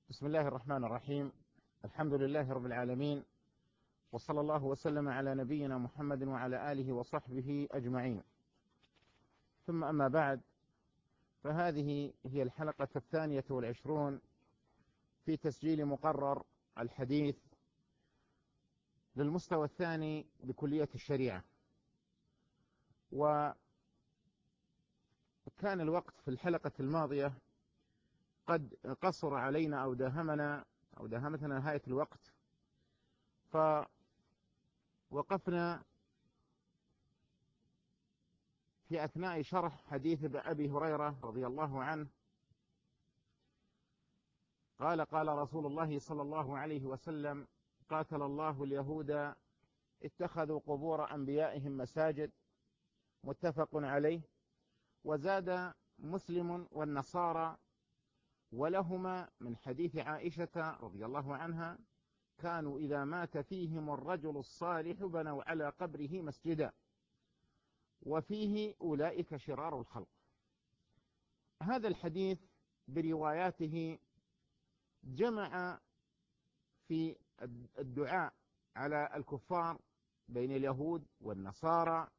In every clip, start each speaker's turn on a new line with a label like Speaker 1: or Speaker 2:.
Speaker 1: بسم الله الرحمن الرحيم. الحمد لله رب العالمين، وصلى الله وسلم على نبينا محمد وعلى آله وصحبه أجمعين. ثم أما بعد، فهذه هي الحلقة 22 في تسجيل مقرر الحديث للمستوى الثاني بكلية الشريعة. وكان الوقت في الحلقة الماضية قد قصر علينا أو داهمتنا نهاية الوقت، فوقفنا في أثناء شرح حديث أبي هريرة رضي الله عنه قال رسول الله صلى الله عليه وسلم: قاتل الله اليهود اتخذوا قبور أنبيائهم مساجد، متفق عليه. وزاد مسلم والنصارى ولهما من حديث عائشة رضي الله عنها: كانوا إذا مات فيهم الرجل الصالح بنوا على قبره مسجدا، وفيه أولئك شرار الخلق. هذا الحديث برواياته جمع في الدعاء على الكفار بين اليهود والنصارى،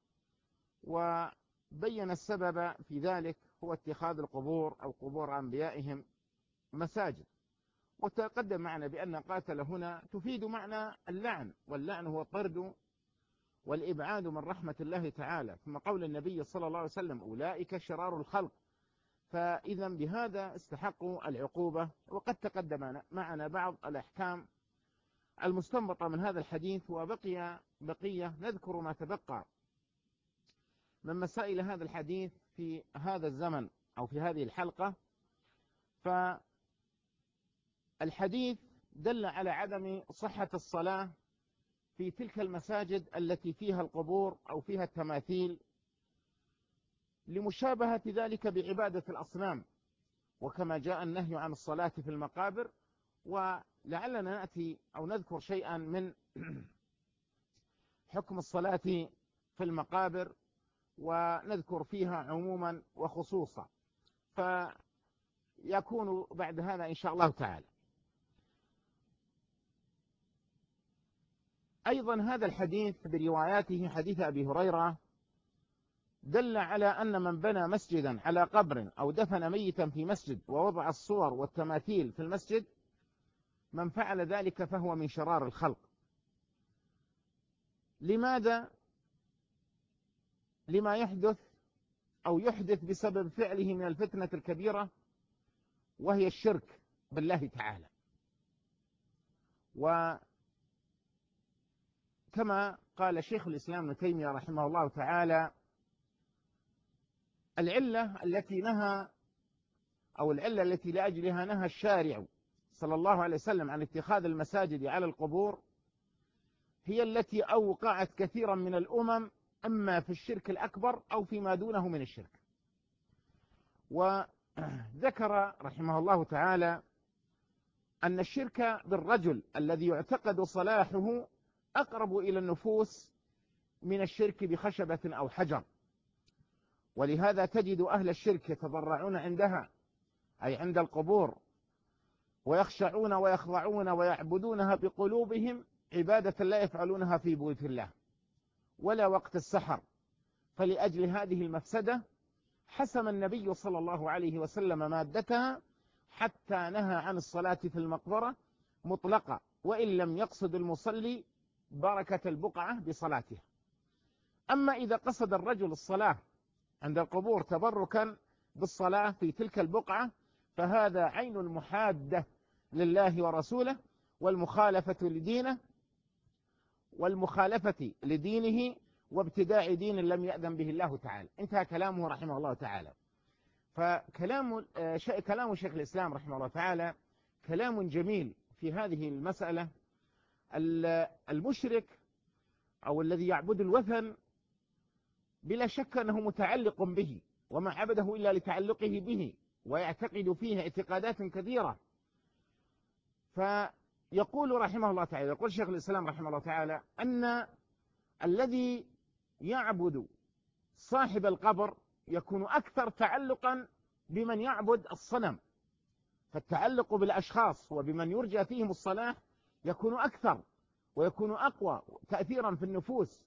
Speaker 1: وبين السبب في ذلك هو اتخاذ القبور أو قبور أنبيائهم مساجد. وتقدم معنا بأن قاتل هنا تفيد معنى اللعن، واللعن هو الطرد والإبعاد من رحمة الله تعالى. ثم قول النبي صلى الله عليه وسلم: أولئك شرار الخلق، فإذا بهذا استحقوا العقوبة. وقد تقدم معنا بعض الأحكام المستنبطة من هذا الحديث، بقية نذكر ما تبقى من مسائل هذا الحديث في هذا الزمن أو في هذه الحلقة. فالحديث دل على عدم صحة الصلاة في تلك المساجد التي فيها القبور أو فيها التماثيل، لمشابهة ذلك بعبادة الأصنام، وكما جاء النهي عن الصلاة في المقابر. ولعلنا نأتي أو نذكر شيئا من حكم الصلاة في المقابر، ونذكر فيها عموما وخصوصا، فيكون بعد هذا إن شاء الله تعالى. أيضا هذا الحديث برواياته حديث أبي هريرة دل على أن من بنى مسجدا على قبر أو دفن ميتا في مسجد ووضع الصور والتماثيل في المسجد، من فعل ذلك فهو من شرار الخلق. لماذا؟ لما يحدث بسبب فعله من الفتنة الكبيرة، وهي الشرك بالله تعالى. وكما قال شيخ الإسلام ابن تيمية رحمه الله تعالى: العلة التي لأجلها نهى الشارع صلى الله عليه وسلم عن اتخاذ المساجد على القبور هي التي أوقعت كثيرا من الأمم، أما في الشرك الأكبر أو فيما دونه من الشرك. وذكر رحمه الله تعالى أن الشرك بالرجل الذي يعتقد صلاحه أقرب إلى النفوس من الشرك بخشبة أو حجر، ولهذا تجد أهل الشرك يتضرعون عندها، أي عند القبور، ويخشعون ويخضعون ويعبدونها بقلوبهم عبادة لا يفعلونها في بيوت الله ولا وقت السحر. فلأجل هذه المفسدة حسم النبي صلى الله عليه وسلم مادتها، حتى نهى عن الصلاة في المقبرة مطلقة، وإن لم يقصد المصلي بركة البقعة بصلاتها. أما إذا قصد الرجل الصلاة عند القبور تبركا بالصلاة في تلك البقعة، فهذا عين المحادة لله ورسوله والمخالفة لدينه وابتداع دين لم يأذن به الله تعالى. انتهى كلامه رحمه الله تعالى. فكلام شيخ الإسلام رحمه الله تعالى كلام جميل في هذه المسألة. المشرك أو الذي يعبد الوثن بلا شك أنه متعلق به، وما عبده إلا لتعلقه به، ويعتقد فيه اعتقادات كثيرة. فيقول رحمه الله تعالى، يقول شيخ الإسلام رحمه الله تعالى، أن الذي يعبد صاحب القبر يكون أكثر تعلقا بمن يعبد الصنم، فالتعلق بالأشخاص وبمن يرجى فيهم الصلاح يكون أكثر ويكون أقوى تأثيرا في النفوس.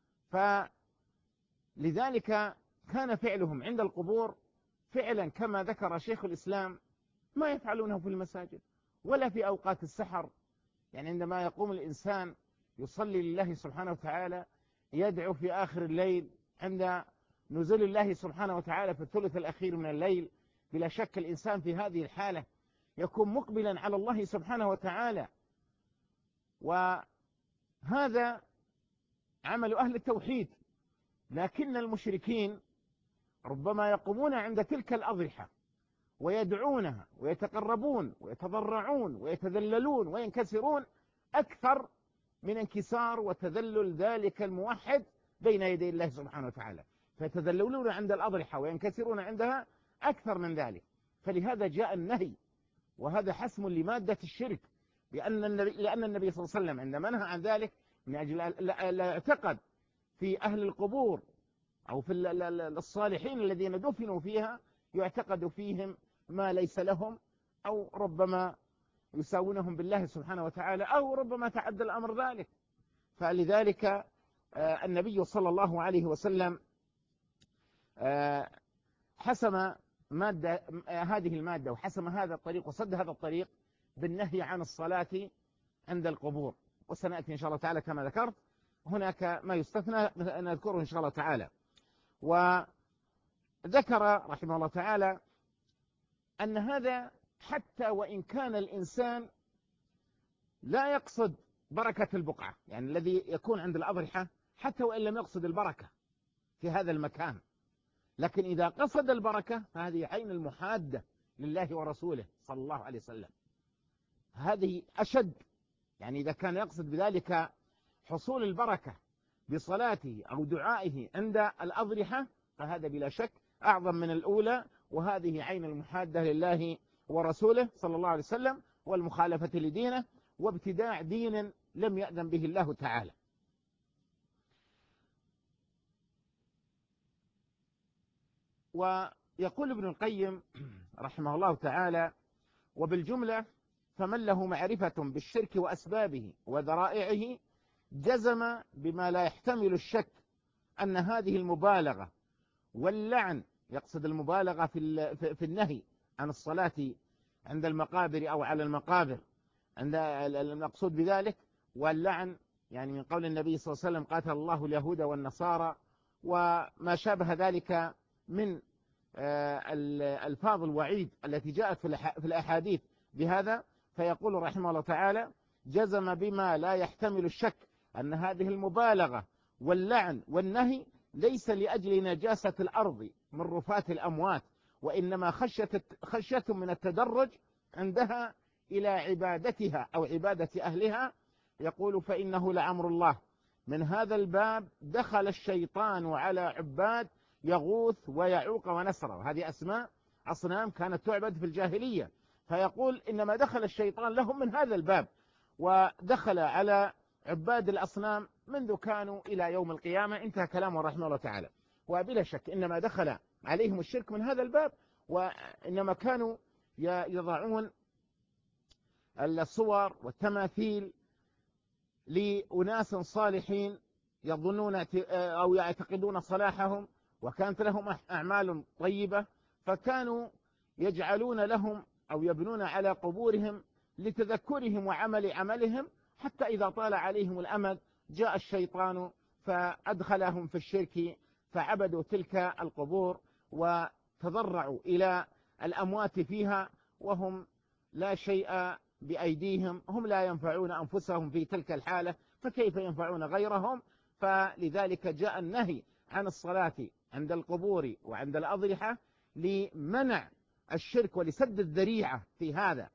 Speaker 1: فلذلك كان فعلهم عند القبور فعلا كما ذكر شيخ الإسلام ما يفعلونه في المساجد ولا في أوقات السحر. يعني عندما يقوم الإنسان يصلي لله سبحانه وتعالى، يدعو في آخر الليل عند نزول الله سبحانه وتعالى في الثلث الأخير من الليل، بلا شك الإنسان في هذه الحالة يكون مقبلا على الله سبحانه وتعالى. وهذا عمل أهل التوحيد. لكن المشركين ربما يقومون عند تلك الأضرحة ويدعونها ويتقربون ويتضرعون ويتذللون وينكسرون أكثر من انكسار وتذلل ذلك الموحد بين يدي الله سبحانه وتعالى، فيتذللون عند الأضرحة وينكسرون عندها أكثر من ذلك. فلهذا جاء النهي، وهذا حسم لمادة الشرك، لأن النبي صلى الله عليه وسلم عندما نهى عن ذلك من أجل لا يعتقد في أهل القبور أو في الصالحين الذين دفنوا فيها يعتقد فيهم ما ليس لهم، أو ربما يساونهم بالله سبحانه وتعالى، أو ربما تعدى الأمر ذلك. فلذلك النبي صلى الله عليه وسلم حسم هذه المادة وحسم هذا الطريق وصد هذا الطريق بالنهي عن الصلاة عند القبور. وسنأتي إن شاء الله تعالى كما ذكرت هناك ما يستثنى نذكره إن شاء الله تعالى. وذكر رحمه الله تعالى أن هذا حتى وإن كان الإنسان لا يقصد بركة البقعة، يعني الذي يكون عند الأضرحة حتى وإن لم يقصد البركة في هذا المكان، لكن إذا قصد البركة فهذه عين المحادة لله ورسوله صلى الله عليه وسلم، هذه أشد. يعني إذا كان يقصد بذلك حصول البركة بصلاته أو دعائه عند الأضرحة فهذا بلا شك أعظم من الأولى، وهذه عين المحادة لله ورسوله صلى الله عليه وسلم والمخالفة لدينه وابتداع دين لم يأذن به الله تعالى. ويقول ابن القيم رحمه الله تعالى: وبالجملة فمن له معرفة بالشرك وأسبابه وذرائعه جزم بما لا يحتمل الشك أن هذه المبالغة واللعن، يقصد المبالغة في النهي عن الصلاة عند المقابر أو على المقابر، عند المقصود بذلك واللعن يعني من قول النبي صلى الله عليه وسلم: قاتل الله اليهود والنصارى، وما شابه ذلك من الفاظ الوعيد التي جاءت في الأحاديث بهذا. فيقول رحمه الله تعالى: جزم بما لا يحتمل الشك أن هذه المبالغة واللعن والنهي ليس لأجل نجاسة الأرض من رفات الأموات، وإنما خشية من التدرج عندها إلى عبادتها أو عبادة أهلها. يقول: فإنه لأمر الله من هذا الباب دخل الشيطان على عباد يغوث ويعوق ونسر، هذه أسماء أصنام كانت تعبد في الجاهلية. فيقول إنما دخل الشيطان لهم من هذا الباب، ودخل على عباد الأصنام منذ كانوا إلى يوم القيامة. انتهى كلامه رحمه الله تعالى. وبلا شك إنما دخل عليهم الشرك من هذا الباب، وإنما كانوا يضعون الصور والتماثيل لأناس صالحين يظنون أو يعتقدون صلاحهم، وكانت لهم أعمال طيبة، فكانوا يجعلون لهم أو يبنون على قبورهم لتذكرهم وعمل عملهم، حتى إذا طال عليهم الأمد جاء الشيطان فأدخلهم في الشرك، فعبدوا تلك القبور وتضرعوا إلى الأموات فيها وهم لا شيء بأيديهم، هم لا ينفعون أنفسهم في تلك الحالة، فكيف ينفعون غيرهم؟ فلذلك جاء النهي عن الصلاة عند القبور وعند الأضرحة لمنع الشرك ولسد الذريعة في هذا.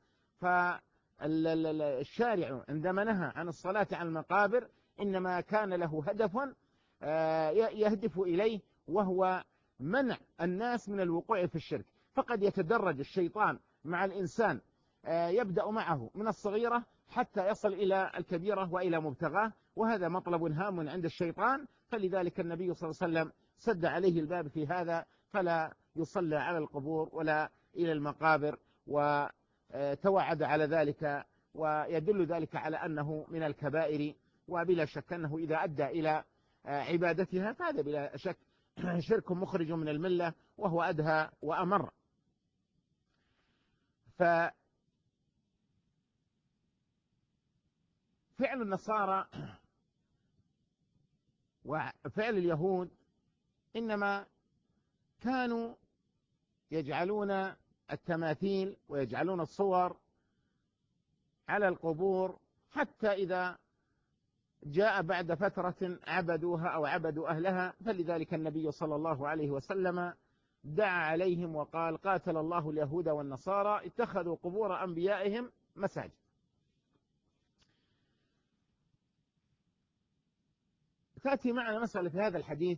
Speaker 1: فالشارع عندما نهى عن الصلاة عن المقابر إنما كان له هدف يهدف إليه، وهو منع الناس من الوقوع في الشرك. فقد يتدرج الشيطان مع الإنسان، يبدأ معه من الصغيرة حتى يصل إلى الكبيرة وإلى مبتغاه، وهذا مطلب هام عند الشيطان. فلذلك النبي صلى الله عليه وسلم سد عليه الباب في هذا، فلا يصلى على القبور ولا إلى المقابر. توعد على ذلك، ويدل ذلك على أنه من الكبائر، وبلا شك أنه إذا أدى إلى عبادتها فهذا بلا شك شرك مخرج من الملة، وهو أدهى وأمر. ففعل النصارى وفعل اليهود إنما كانوا يجعلون التماثيل ويجعلون الصور على القبور، حتى إذا جاء بعد فترة عبدوها أو عبدوا أهلها. فلذلك النبي صلى الله عليه وسلم دعا عليهم وقال: قاتل الله اليهود والنصارى اتخذوا قبور أنبيائهم مساجد. تأتي معنا مسألة في هذا الحديث،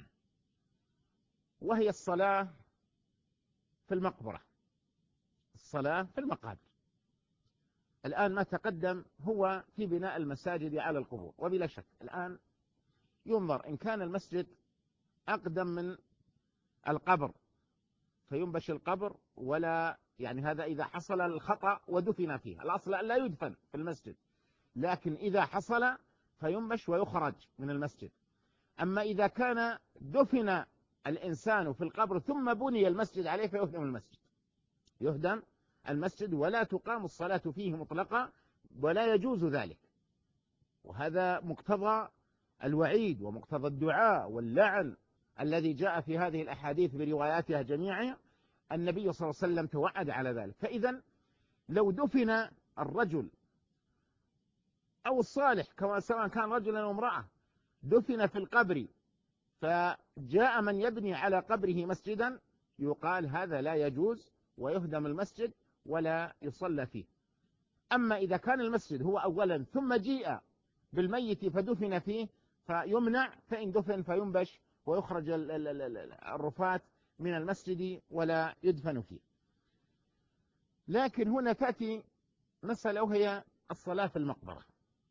Speaker 1: وهي الصلاة في المقبرة، الصلاة في المقابر. الآن ما تقدم هو في بناء المساجد على القبور، وبلا شك الآن ينظر إن كان المسجد أقدم من القبر فينبش القبر، ولا يعني هذا إذا حصل الخطأ ودفن فيه. الأصل لا يدفن في المسجد، لكن إذا حصل فينبش ويخرج من المسجد. أما إذا كان دفن الإنسان في القبر ثم بني المسجد عليه فيهدم المسجد، يهدم المسجد ولا تقام الصلاة فيه مطلقا، ولا يجوز ذلك. وهذا مقتضى الوعيد ومقتضى الدعاء واللعن الذي جاء في هذه الأحاديث برواياتها جميعا. النبي صلى الله عليه وسلم توعد على ذلك. فإذا لو دفن الرجل أو الصالح سواء كان رجلا أو امرأة دفن في القبر فجاء من يبني على قبره مسجدا، يقال هذا لا يجوز ويهدم المسجد ولا يصلى فيه. أما إذا كان المسجد هو أولا ثم جيء بالميت فدفن فيه فيمنع، فإن دفن فينبش ويخرج الرفات من المسجد ولا يدفن فيه. لكن هنا تأتي مسألة وهي الصلاة في المقبرة.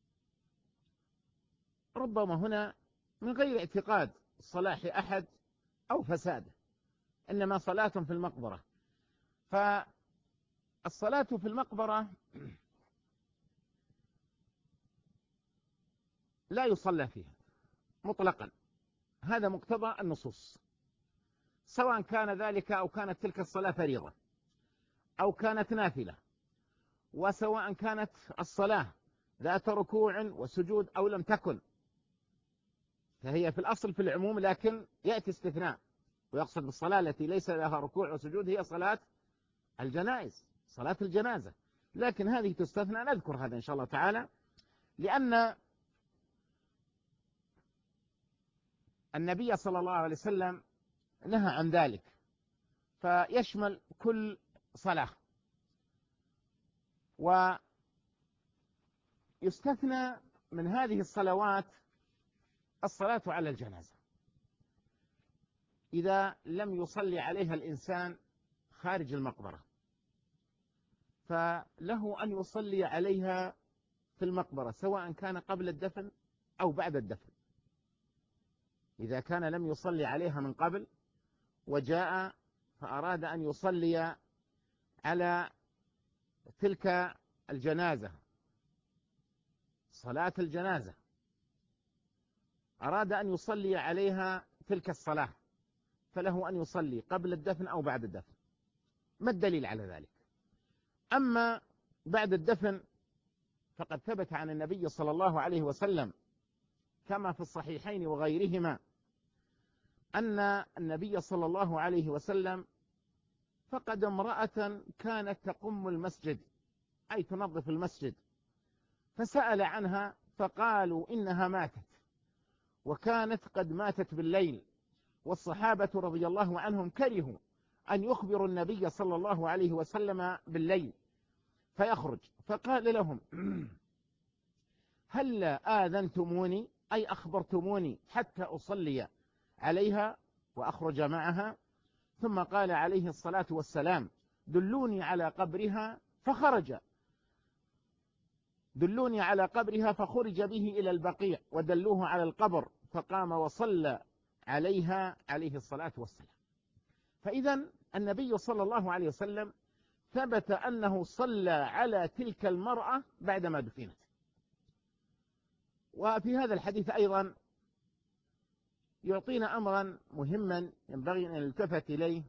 Speaker 1: ربما هنا من غير اعتقاد صلاح أحد أو فساده، إنما صلاة في المقبرة. فالصلاة في المقبرة لا يصلى فيها مطلقا، هذا مقتضى النصوص، سواء كان ذلك أو كانت تلك الصلاة فريضة أو كانت نافلة، وسواء كانت الصلاة ذات ركوع وسجود أو لم تكن، فهي في الأصل في العموم، لكن يأتي استثناء، ويقصد بالصلاة التي ليس لها ركوع وسجود هي صلاة الجنائز، صلاة الجنازة. لكن هذه تستثنى، نذكر هذا إن شاء الله تعالى، لأن النبي صلى الله عليه وسلم نهى عن ذلك، فيشمل كل صلاة. ويستثنى من هذه الصلوات الصلاة على الجنازة إذا لم يصلي عليها الإنسان خارج المقبرة، فله أن يصلي عليها في المقبرة سواء كان قبل الدفن أو بعد الدفن. إذا كان لم يصلي عليها من قبل وجاء فأراد أن يصلي على تلك الجنازة، صلاة الجنازة، أراد أن يصلي عليها تلك الصلاة، فله أن يصلي قبل الدفن أو بعد الدفن. ما الدليل على ذلك؟ أما بعد الدفن فقد ثبت عن النبي صلى الله عليه وسلم كما في الصحيحين وغيرهما أن النبي صلى الله عليه وسلم فقد امرأة كانت تقم المسجد، أي تنظف المسجد، فسأل عنها فقالوا إنها ماتت، وكانت قد ماتت بالليل. والصحابة رضي الله عنهم كرهوا أن يخبروا النبي صلى الله عليه وسلم بالليل فيخرج، فقال لهم: هل آذنتموني، أي أخبرتموني حتى أصلي عليها وأخرج معها؟ ثم قال عليه الصلاة والسلام: دلوني على قبرها، فخرج، دلوني على قبرها، فخرج به إلى البقيع ودلوه على القبر، فقام وصلى عليها عليه الصلاة والسلام. فإذا النبي صلى الله عليه وسلم ثبت أنه صلى على تلك المرأة بعدما دفنت. وفي هذا الحديث أيضا يعطينا أمرا مهما ينبغي أن نلتفت إليه،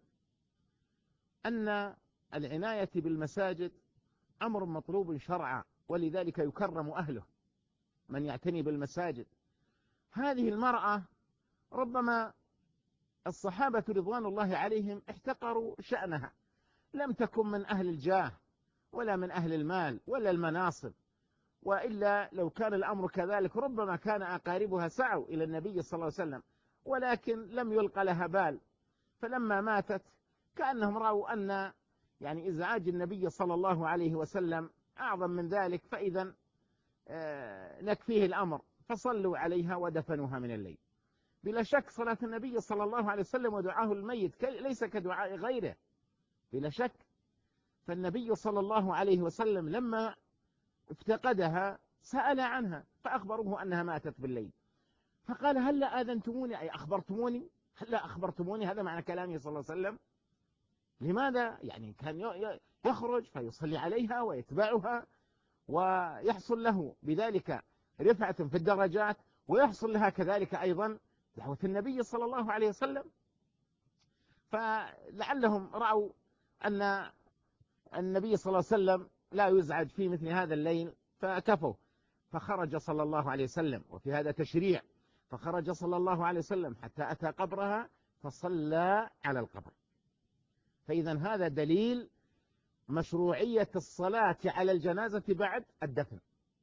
Speaker 1: أن العناية بالمساجد أمر مطلوب شرعا، ولذلك يكرم أهله من يعتني بالمساجد. هذه المرأة ربما الصحابة رضوان الله عليهم احتقروا شأنها، لم تكن من أهل الجاه ولا من أهل المال ولا المناصب، وإلا لو كان الأمر كذلك ربما كان أقاربها سعوا إلى النبي صلى الله عليه وسلم، ولكن لم يلق لها بال. فلما ماتت كأنهم رأوا أن يعني إزعاج النبي صلى الله عليه وسلم أعظم من ذلك، فإذا نكفيه الأمر، فصلوا عليها ودفنوها من الليل. بلا شك صلاة النبي صلى الله عليه وسلم ودعاه الميت ليس كدعاء غيره بلا شك. فالنبي صلى الله عليه وسلم لما افتقدها سأل عنها فأخبروه أنها ماتت بالليل، فقال هل آذنتموني، أي أخبرتموني، هل أخبرتموني؟ هذا معنى كلامه صلى الله عليه وسلم. لماذا؟ يعني كان يخرج فيصلي عليها ويتبعها، ويحصل له بذلك رفعة في الدرجات، ويحصل لها كذلك أيضا دعوة النبي صلى الله عليه وسلم. فلعلهم رأوا أن النبي صلى الله عليه وسلم لا يزعج في مثل هذا الليل فكفوا، فخرج صلى الله عليه وسلم، وفي هذا تشريع، فخرج صلى الله عليه وسلم حتى أتى قبرها فصلى على القبر. فإذا هذا دليل مشروعية الصلاة على الجنازة بعد الدفن.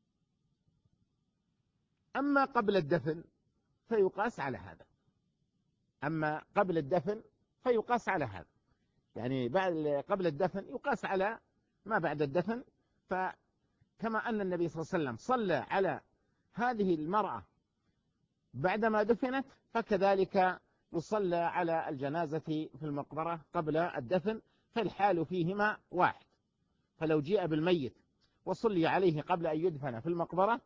Speaker 1: أما قبل الدفن فيقاس على هذا، أما قبل الدفن فيقاس على هذا، يعني قبل الدفن يقاس على ما بعد الدفن. فكما أن النبي صلى الله عليه وسلم صلى على هذه المرأة بعدما دفنت، فكذلك يصلى على الجنازة في المقبرة قبل الدفن، فالحال فيهما واحد. فلو جاء بالميت وصلي عليه قبل أن يدفن في المقبرة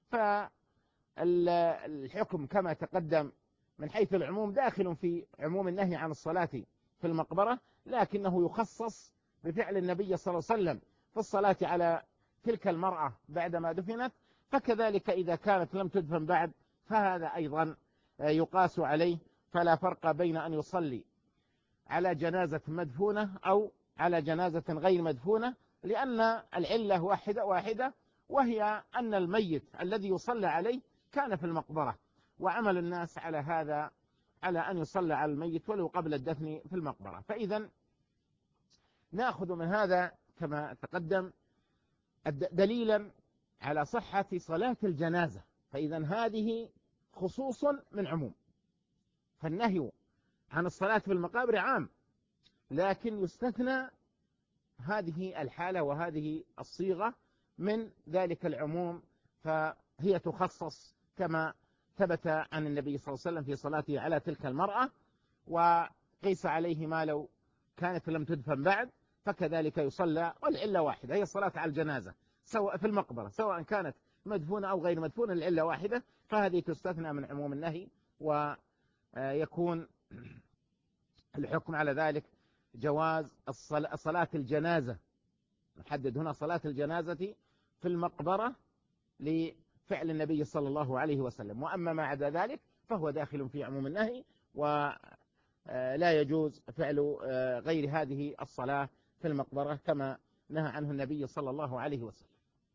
Speaker 1: فالحكم كما تقدم من حيث العموم داخل في عموم النهي عن الصلاة في المقبرة، لكنه يخصص بفعل النبي صلى الله عليه وسلم في الصلاة على تلك المرأة بعدما دفنت. فكذلك إذا كانت لم تدفن بعد فهذا أيضا يقاس عليه، فلا فرق بين أن يصلي على جنازة مدفونة أو على جنازة غير مدفونة، لأن العلة واحدة، وهي أن الميت الذي يصلى عليه كان في المقبرة، وعمل الناس على هذا، على أن يصلى على الميت ولو قبل الدفن في المقبرة. فإذا نأخذ من هذا كما تقدم دليلا على صحة صلاة الجنازة. فإذا هذه خصوص من عموم، فالنهي عن الصلاة في المقابر عام، لكن يستثنى هذه الحالة وهذه الصيغة من ذلك العموم، فهي تخصص كما ثبت عن النبي صلى الله عليه وسلم في صلاته على تلك المرأة، وقيس عليه ما لو كانت لم تدفن بعد، فكذلك يصلى، والعلة واحدة، هي الصلاة على الجنازة سواء في المقبرة سواء كانت مدفونة أو غير مدفونة، العلة واحدة، فهذه تستثنى من عموم النهي، ويكون الحكم على ذلك جواز صلاة الجنازة، نحدد هنا صلاة الجنازة في المقبرة لفعل النبي صلى الله عليه وسلم، وأما ما عدا ذلك فهو داخل في عموم النهي، ولا يجوز فعل غير هذه الصلاة في المقبرة كما نهى عنه النبي صلى الله عليه وسلم.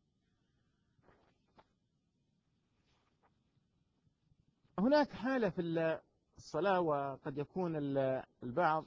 Speaker 1: هناك حالة في الصلاة، وقد يكون البعض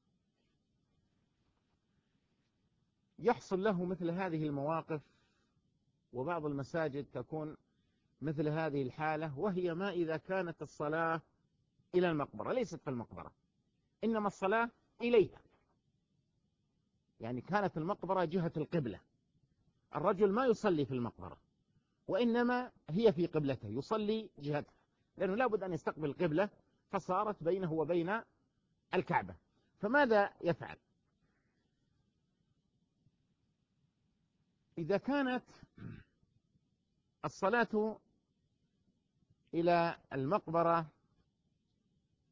Speaker 1: يحصل له مثل هذه المواقف، وبعض المساجد تكون مثل هذه الحالة، وهي ما إذا كانت الصلاة إلى المقبرة، ليست في المقبرة إنما الصلاة إليها، يعني كانت المقبرة جهة القبلة، الرجل ما يصلي في المقبرة وإنما هي في قبلته يصلي جهتها، لأنه لابد أن يستقبل القبلة، فصارت بينه وبين الكعبة. فماذا يفعل إذا كانت الصلاة إلى المقبرة؟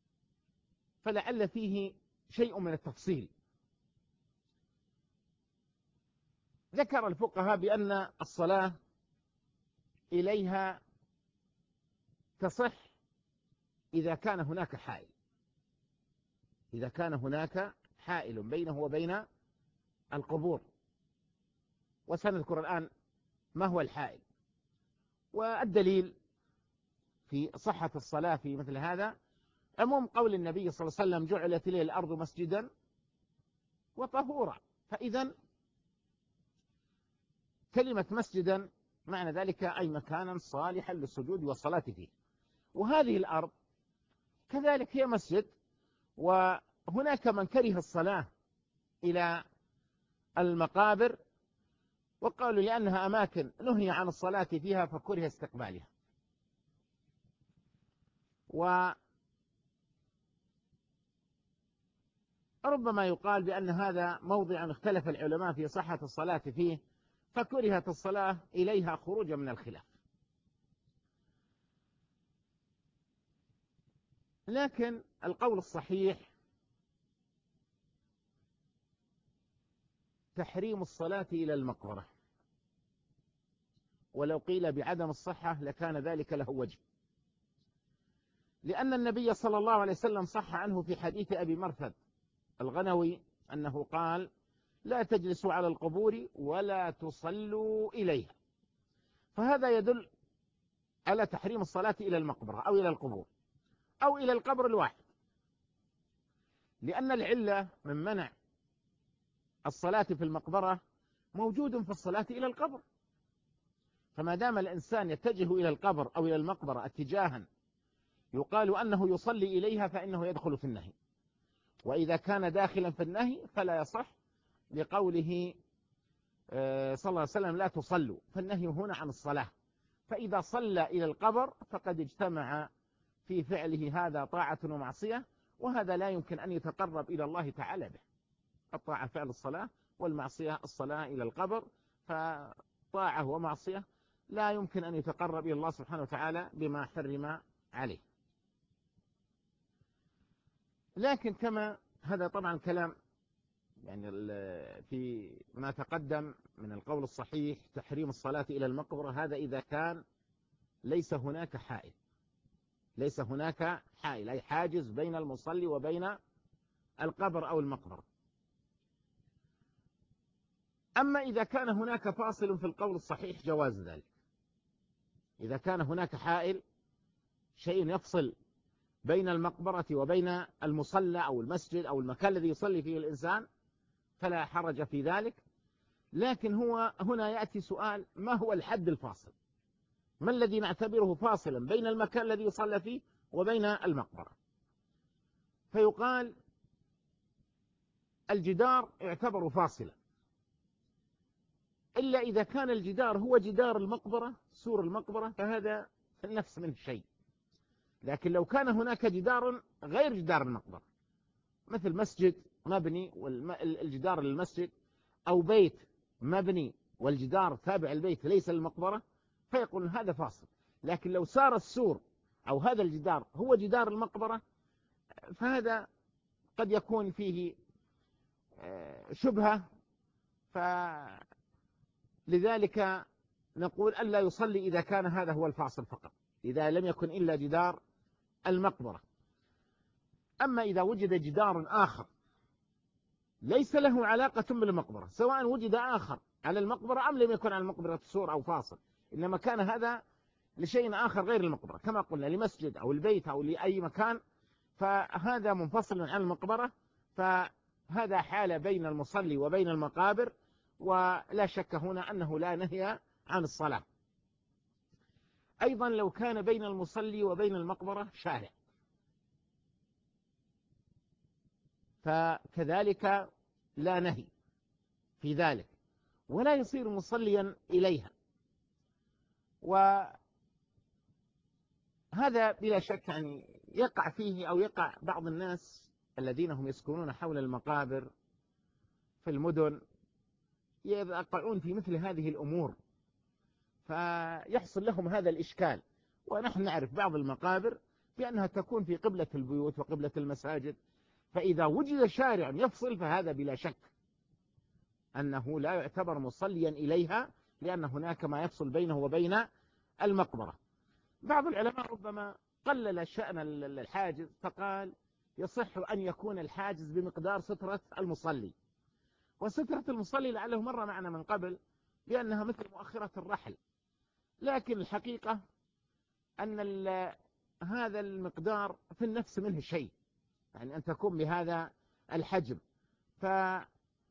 Speaker 1: فلعل فيه شيء من التفصيل. ذكر الفقهاء بأن الصلاة إليها تصح إذا كان هناك حائل، إذا كان هناك حائل بينه وبين القبور، وسنذكر الآن ما هو الحائل. والدليل في صحة الصلاة في مثل هذا عموم قول النبي صلى الله عليه وسلم: جعلت لي الأرض مسجدا وطهورا. فإذا كلمة مسجدا معنى ذلك أي مكانا صالحا للسجود والصلاة فيه، وهذه الأرض كذلك هي مسجد. وهناك من كره الصلاة إلى المقابر وقالوا لأنها أماكن نهي عن الصلاة فيها فكره استقبالها. وربما يقال بأن هذا موضع اختلف العلماء في صحة الصلاة فيه فكرهت الصلاة إليها خروجا من الخلاف. لكن القول الصحيح تحريم الصلاة إلى المقبرة، ولو قيل بعدم الصحة لكان ذلك له وجه، لأن النبي صلى الله عليه وسلم صح عنه في حديث أبي مرثد الغنوي أنه قال: لا تجلسوا على القبور ولا تصلوا إليها. فهذا يدل على تحريم الصلاة إلى المقبرة أو إلى القبور أو إلى القبر الواحد، لأن العلة من منع الصلاة في المقبرة موجود في الصلاة إلى القبر. فما دام الإنسان يتجه إلى القبر أو إلى المقبرة اتجاها يقال أنه يصلي إليها فإنه يدخل في النهي، وإذا كان داخلا في النهي فلا يصح، لقوله صلى الله عليه وسلم: لا تصلوا، فالنهي هنا عن الصلاة. فإذا صلى إلى القبر فقد اجتمع في فعله هذا طاعة ومعصية، وهذا لا يمكن أن يتقرب إلى الله تعالى به. الطاعة فعل الصلاة، والمعصية الصلاة إلى القبر، فطاعة ومعصية لا يمكن أن يتقرب إلى الله سبحانه وتعالى بما حرم عليه. لكن كما هذا طبعا كلام يعني في ما تقدم من القول الصحيح تحريم الصلاة إلى المقبرة، هذا إذا كان ليس هناك حائل، ليس هناك حائل أي حاجز بين المصلي وبين القبر أو المقبرة. أما إذا كان هناك فاصل في القول الصحيح جواز ذلك، إذا كان هناك حائل شيء يفصل بين المقبرة وبين المصلى أو المسجد أو المكان الذي يصلي فيه الإنسان فلا حرج في ذلك. لكن هو هنا يأتي سؤال: ما هو الحد الفاصل؟ ما الذي نعتبره فاصلا بين المكان الذي يصلى فيه وبين المقبرة؟ فيقال الجدار يعتبر فاصلا، إلا إذا كان الجدار هو جدار المقبرة، سور المقبرة، فهذا في النفس منه شيء. لكن لو كان هناك جدار غير جدار المقبرة، مثل مسجد مبني والجدار للمسجد، أو بيت مبني والجدار تابع البيت ليس للمقبرة، فيقول هذا فاصل. لكن لو صار السور أو هذا الجدار هو جدار المقبرة فهذا قد يكون فيه شبهة، فلذلك نقول ألا يصلي إذا كان هذا هو الفاصل فقط، إذا لم يكن إلا جدار المقبرة. أما إذا وجد جدار آخر ليس له علاقة بالمقبرة، سواء وجد آخر على المقبرة أم لم يكن على المقبرة سور أو فاصل، إنما كان هذا لشيء آخر غير المقبرة كما قلنا لمسجد أو البيت أو لأي مكان، فهذا منفصل عن المقبرة، فهذا حال بين المصلي وبين المقابر، ولا شك هنا أنه لا نهي عن الصلاة. أيضا لو كان بين المصلي وبين المقبرة شارع فكذلك لا نهي في ذلك، ولا يصير مصليا إليها. وهذا بلا شك يعني يقع فيه أو يقع بعض الناس الذين هم يسكنون حول المقابر في المدن، يقعون في مثل هذه الأمور فيحصل لهم هذا الإشكال. ونحن نعرف بعض المقابر بأنها تكون في قبلة البيوت وقبلة المساجد، فإذا وجد شارع يفصل فهذا بلا شك أنه لا يعتبر مصليا إليها، لأن هناك ما يفصل بينه وبين المقبرة. بعض العلماء ربما قلل شأن الحاجز فقال يصح أن يكون الحاجز بمقدار سترة المصلي. وسترة المصلي لعله مر معنا من قبل لأنها مثل مؤخرة الرحل، لكن الحقيقة أن هذا المقدار في النفس منه شيء، يعني أن تكون بهذا الحجم. فلعل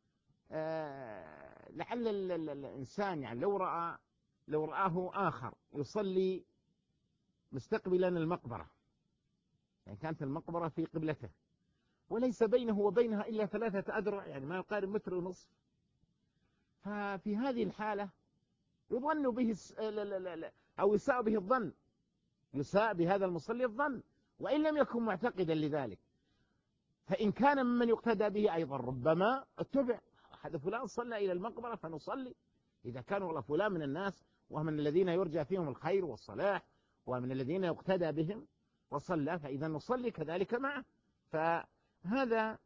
Speaker 1: الإنسان يعني لو رآه آخر يصلي مستقبلا المقبرة، يعني كانت المقبرة في قبلته وليس بينه وبينها إلا 3 أذرع، يعني ما يقارب 1.5 متر، ففي هذه الحالة يظن به أو يساء به الظن، يساء بهذا المصلي الظن وإن لم يكن معتقدا لذلك. فإن كان ممن يقتدى به أيضا ربما اتبع، هذا فلان صلى إلى المقبرة فنصلي. إذا كان والله فلان من الناس ومن الذين يرجى فيهم الخير والصلاح ومن الذين يقتدى بهم وصلى، فإذا نصلي كذلك معه. فهذا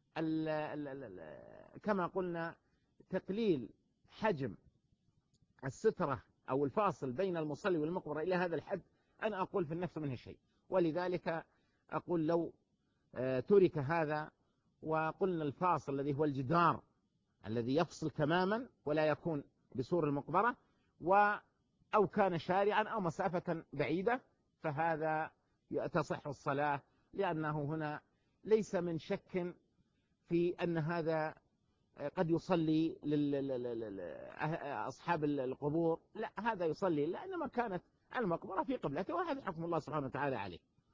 Speaker 1: كما قلنا تقليل حجم السترة أو الفاصل بين المصلي والمقبرة إلى هذا الحد، أنا أقول في النفس منه شيء. ولذلك أقول لو ترك هذا وقلنا الفاصل الذي هو الجدار الذي يفصل تماما ولا يكون بسور المقبرة، أو كان شارعا أو مسافة بعيدة، فهذا تصح الصلاة، لأنه هنا ليس من شك في أن هذا قد يصلي أصحاب القبور، لا، هذا يصلي لأنما كانت المقبرة في قبلته، وهذا حكم الله سبحانه وتعالى عليه.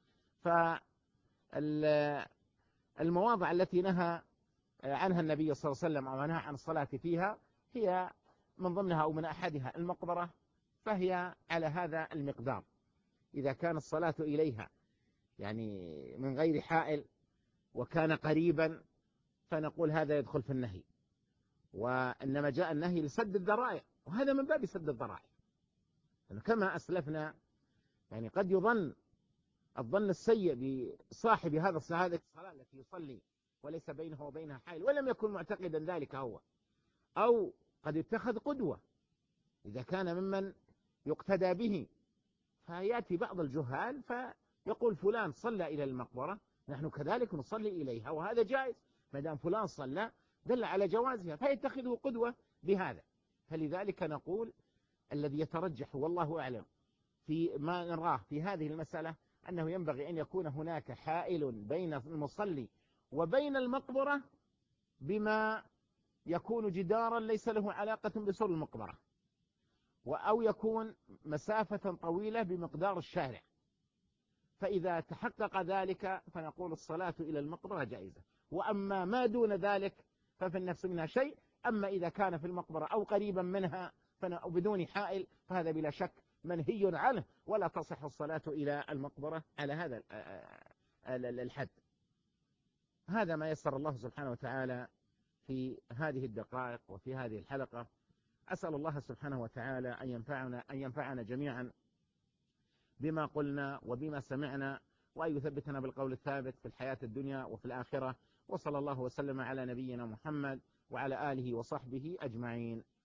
Speaker 1: فالمواضع التي نهى عنها النبي صلى الله عليه وسلم أو نهى عن الصلاة فيها هي من ضمنها أو من أحدها المقبرة، فهي على هذا المقدار. إذا كان الصلاة إليها يعني من غير حائل وكان قريبا فنقول هذا يدخل في النهي، وإنما جاء النهي لسد الذرائع، وهذا من باب سد الذرائع. كما أسلفنا يعني قد يظن الظن السيء بصاحب هذه الصلاة التي يصلي وليس بينه وبينها حائل ولم يكن معتقدا ذلك هو، أو قد يتخذ قدوة إذا كان ممن يقتدى به، فيأتي بعض الجهال فيقول فلان صلى إلى المقبرة نحن كذلك نصلي إليها، وهذا جائز ما دام فلان صلى دل على جوازها، فيتخذه قدوة بهذا. فلذلك نقول الذي يترجح والله أعلم في ما نراه في هذه المسألة أنه ينبغي أن يكون هناك حائل بين المصلي وبين المقبرة بما يكون جدارا ليس له علاقة بسور المقبرة، أو يكون مسافة طويلة بمقدار الشارع. فإذا تحقق ذلك فنقول الصلاة إلى المقبرة جائزة، وأما ما دون ذلك ففي النفس منها شيء. أما إذا كان في المقبرة أو قريبا منها أو بدون حائل فهذا بلا شك منهي عنه، ولا تصح الصلاة إلى المقبرة على هذا الحد. هذا ما يسر الله سبحانه وتعالى في هذه الدقائق وفي هذه الحلقة. أسأل الله سبحانه وتعالى أن ينفعنا جميعا بما قلنا وبما سمعنا، وأن يثبتنا بالقول الثابت في الحياة الدنيا وفي الآخرة. وصلى الله وسلم على نبينا محمد وعلى آله وصحبه أجمعين.